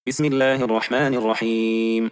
بسم الله الرحمن الرحيم.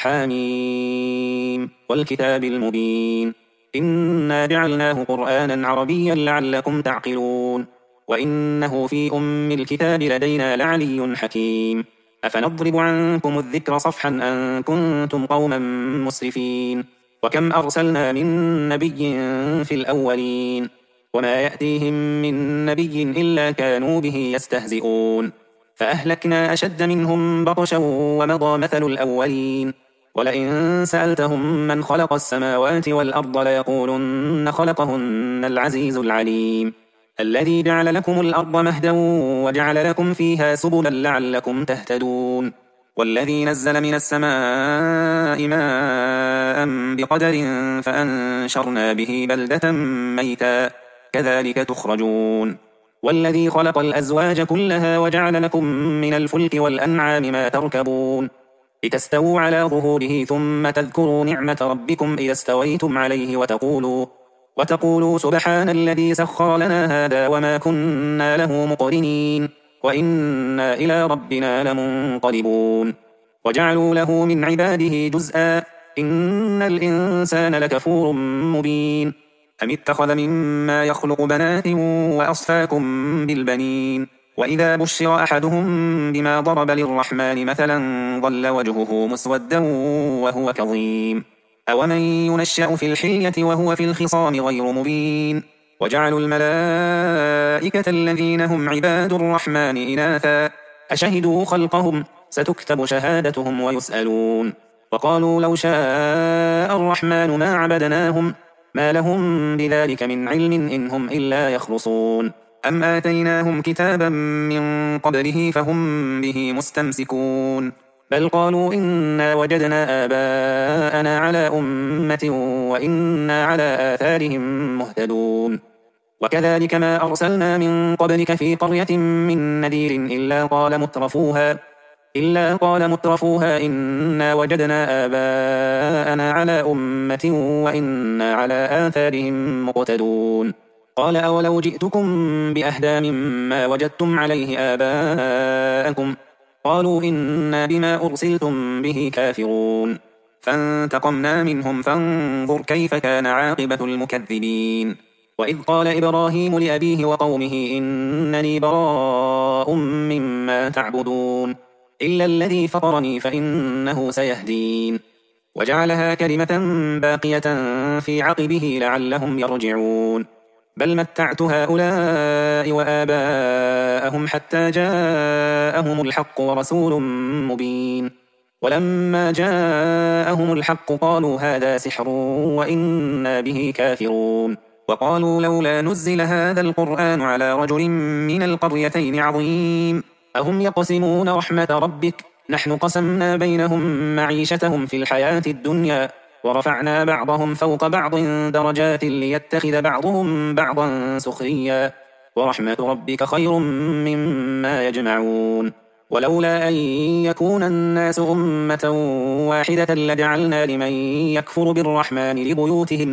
حاميم والكتاب المبين. إنا جعلناه قرآنا عربيا لعلكم تعقلون. وإنه في الكتاب لدينا لعلي حكيم. أفنضرب عنكم الذكر صفحا أن كنتم قوما مسرفين. وكم أرسلنا من نبي في الأولين وما يأتيهم من نبي إلا كانوا به يستهزئون. فأهلكنا أشد منهم بطشا ومضى مثل الأولين. ولئن سألتهم من خلق السماوات والأرض ليقولن خلقهن العزيز العليم. الذي جعل لكم الأرض مهدا وجعل لكم فيها سبلا لعلكم تهتدون. والذي نزل من السماء ماء بقدر فأنشرنا به بلدة ميتا كذلك تخرجون. والذي خلق الأزواج كلها وجعل لكم من الفلك والأنعام ما تركبون لتستووا على ظهوره ثم تذكروا نعمة ربكم إذا استويتم عليه وتقولوا سبحان الذي سخر لنا هذا وما كنا له مقرنين وإنا إلى ربنا لمنقلبون. وجعلوا له من عباده جزءا إن الإنسان لكفور مبين. أم اتخذ مما يخلق بنات وأصفاكم بالبنين. وإذا بشر أحدهم بما ضرب للرحمن مثلا ظل وجهه مسودا وهو كظيم. أومن ينشأ في الحلية وهو في الخصام غير مبين. وجعلوا الملائكة الذين هم عباد الرحمن إناثا أشهدوا خلقهم ستكتب شهادتهم ويسألون. وقالوا لو شاء الرحمن ما عبدناهم ما لهم بذلك من علم إن هم إلا يخرصون. أم آتيناهم كتابا من قبله فهم به مستمسكون. بل قالوا إنا وجدنا آباءنا على أمة وإنا على آثارهم مهتدون. وكذلك ما أرسلنا من قبلك في قرية من نذير إلا قال مترفوها إنا وجدنا آباءنا على أمة وإنا على آثارهم مقتدون. قال أولو جئتكم بأهدى مما وجدتم عليه آباءكم قالوا إنا بما أرسلتم به كافرون. فانتقمنا منهم فانظر كيف كان عاقبة المكذبين. وإذ قال إبراهيم لأبيه وقومه إنني براء مما تعبدون إلا الذي فطرني فإنه سيهدين. وجعلها كلمة باقية في عقبه لعلهم يرجعون. بل متعت هؤلاء وآباءهم حتى جاءهم الحق ورسول مبين. ولما جاءهم الحق قالوا هذا سحر وإنا به كافرون. وقالوا لولا نزل هذا القرآن على رجل من القريتين عظيم أهم يقسمون رحمة ربك نحن قسمنا بينهم معيشتهم في الحياة الدنيا ورفعنا بعضهم فوق بعض درجات ليتخذ بعضهم بعضا سخريا ورحمة ربك خير مما يجمعون. ولولا أن يكون الناس أمة واحدة لجعلنا لمن يكفر بالرحمن لبيوتهم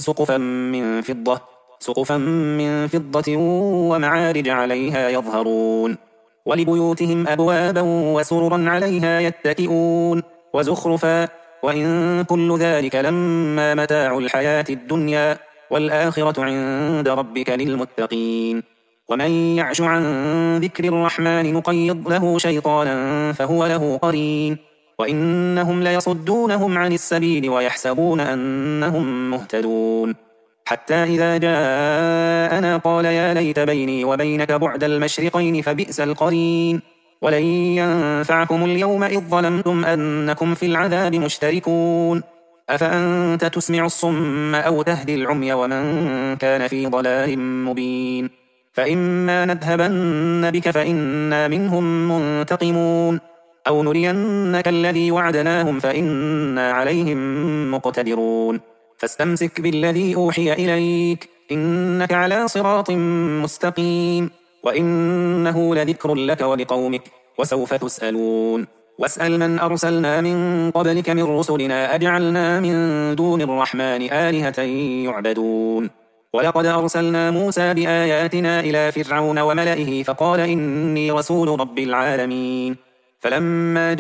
سقفا من فضة ومعارج عليها يظهرون ولبيوتهم أبوابا وسررا عليها يتكئون وزخرفا وإن كل ذلك لما متاع الحياة الدنيا والآخرة عند ربك للمتقين. ومن يعش عن ذكر الرحمن نقيض له شيطانا فهو له قرين وإنهم ليصدونهم عن السبيل ويحسبون أنهم مهتدون. حتى إذا جاءنا قال يا ليت بيني وبينك بعد المشرقين فبئس القرين. ولن ينفعكم اليوم إذ ظلمتم أنكم في العذاب مشتركون. أفأنت تسمع الصم أو تهدي العمي ومن كان في ضلال مبين. فإما نذهبن بك فإنا منهم منتقمون أو نرينك الذي وعدناهم فإنا عليهم مقتدرون. فاستمسك بالذي أوحي إليك إنك على صراط مستقيم وإنه لذكر لك ولقومك وسوف تسألون. واسأل من أرسلنا من قبلك من رسلنا أجعلنا من دون الرحمن آلهة يعبدون. ولقد أرسلنا موسى بآياتنا إلى فرعون وملئه فقال إني رسول رب العالمين فلما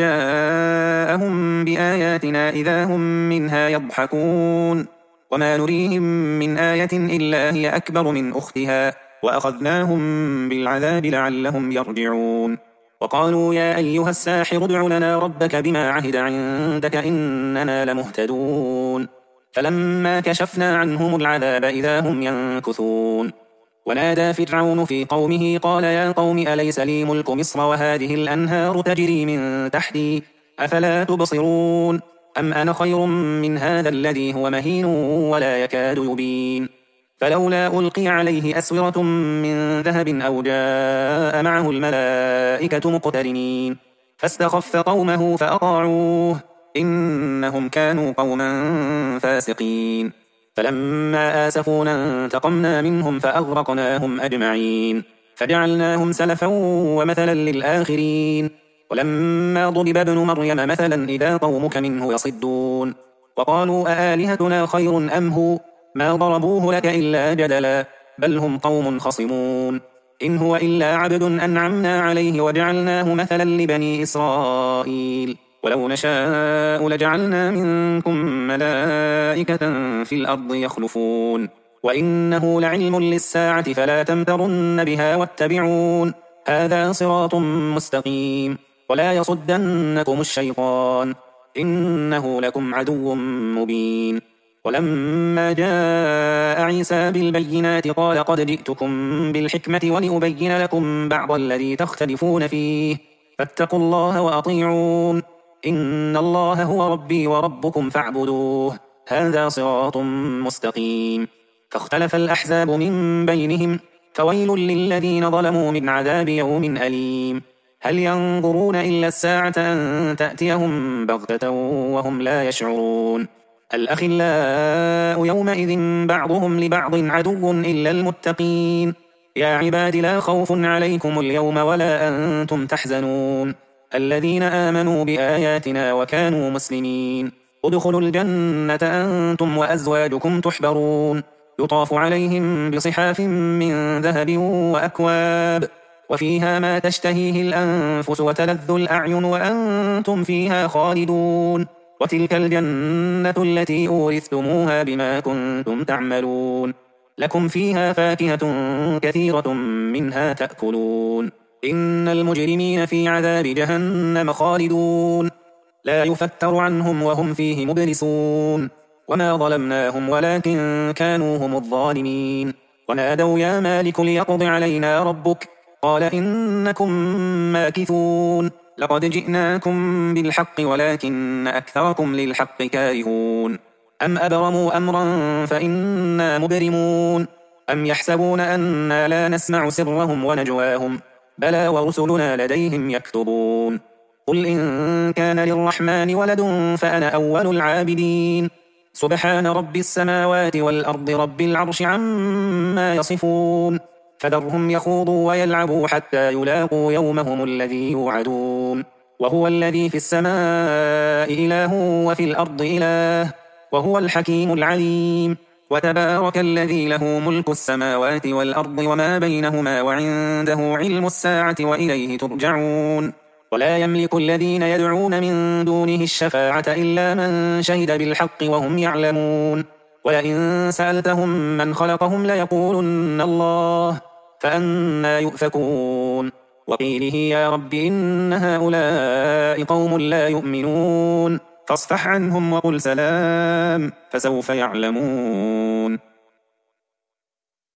جاءهم بآياتنا إذا هم منها يضحكون وما نريهم من آية إلا هي أكبر من أختها وأخذناهم بالعذاب لعلهم يرجعون وقالوا يا أيها الساحر ادع لنا ربك بما عهد عندك إننا لمهتدون فلما كشفنا عنهم العذاب إذا هم ينكثون ونادى فرعون في قومه قال يا قوم أليس لي ملك مصر وهذه الأنهار تجري من تحتي أفلا تبصرون أم أنا خير من هذا الذي هو مهين ولا يكاد يبين فلولا ألقي عليه أسورة من ذهب أو جاء معه الملائكة مقترنين فاستخف قومه فأطاعوه إنهم كانوا قوما فاسقين فلما آسفونا انتقمنا منهم فأغرقناهم أجمعين فجعلناهم سلفا ومثلا للآخرين ولما ضرب ابن مريم مثلا إذا قومك منه يصدون وقالوا أآلهتنا خير أم هو ما ضربوه لك إلا جدلا بل هم قوم خصمون إن هو إلا عبد أنعمنا عليه وجعلناه مثلا لبني إسرائيل ولو نشاء لجعلنا منكم ملائكة في الأرض يخلفون وإنه لعلم للساعة فلا تمترن بها واتبعون هذا صراط مستقيم ولا يصدنكم الشيطان إنه لكم عدو مبين ولما جاء عيسى بالبينات قال قد جئتكم بالحكمة ولأبين لكم بعض الذي تختلفون فيه فاتقوا الله وأطيعون إن الله هو ربي وربكم فاعبدوه هذا صراط مستقيم فاختلف الأحزاب من بينهم فويل للذين ظلموا من عذاب يوم أليم هل ينظرون إلا الساعة أن تأتيهم بغتة وهم لا يشعرون الأخلاء يومئذ بعضهم لبعض عدو إلا المتقين يا عباد لا خوف عليكم اليوم ولا أنتم تحزنون الذين آمنوا بآياتنا وكانوا مسلمين ادخلوا الجنة أنتم وأزواجكم تحبرون يطاف عليهم بصحاف من ذهب وأكواب وفيها ما تشتهيه الأنفس وتلذ الأعين وأنتم فيها خالدون وتلك الجنة التي أورثتموها بما كنتم تعملون لكم فيها فاكهة كثيرة منها تأكلون إن المجرمين في عذاب جهنم خالدون لا يفتر عنهم وهم فيه مبلسون وما ظلمناهم ولكن كانوا هم الظالمين ونادوا يا مالك ليقض علينا ربك قال إنكم ماكثون لقد جئناكم بالحق ولكن أكثركم للحق كارهون أم أبرموا أمرا فإنا مبرمون أم يحسبون أنا لا نسمع سرهم ونجواهم بلى ورسلنا لديهم يكتبون قل إن كان للرحمن ولد فأنا أول العابدين سبحان رب السماوات والأرض رب العرش عما يصفون فذرهم يخوضوا ويلعبوا حتى يلاقوا يومهم الذي يوعدون وهو الذي في السماء إله وفي الأرض إله وهو الحكيم العليم وتبارك الذي له ملك السماوات والأرض وما بينهما وعنده علم الساعة وإليه ترجعون ولا يملك الذين يدعون من دونه الشفاعة إلا من شهد بالحق وهم يعلمون ولئن سألتهم من خلقهم ليقولن الله فأنى يؤفكون وقيله يا رب إن هؤلاء قوم لا يؤمنون فاصفح عنهم وقل سلام فسوف يعلمون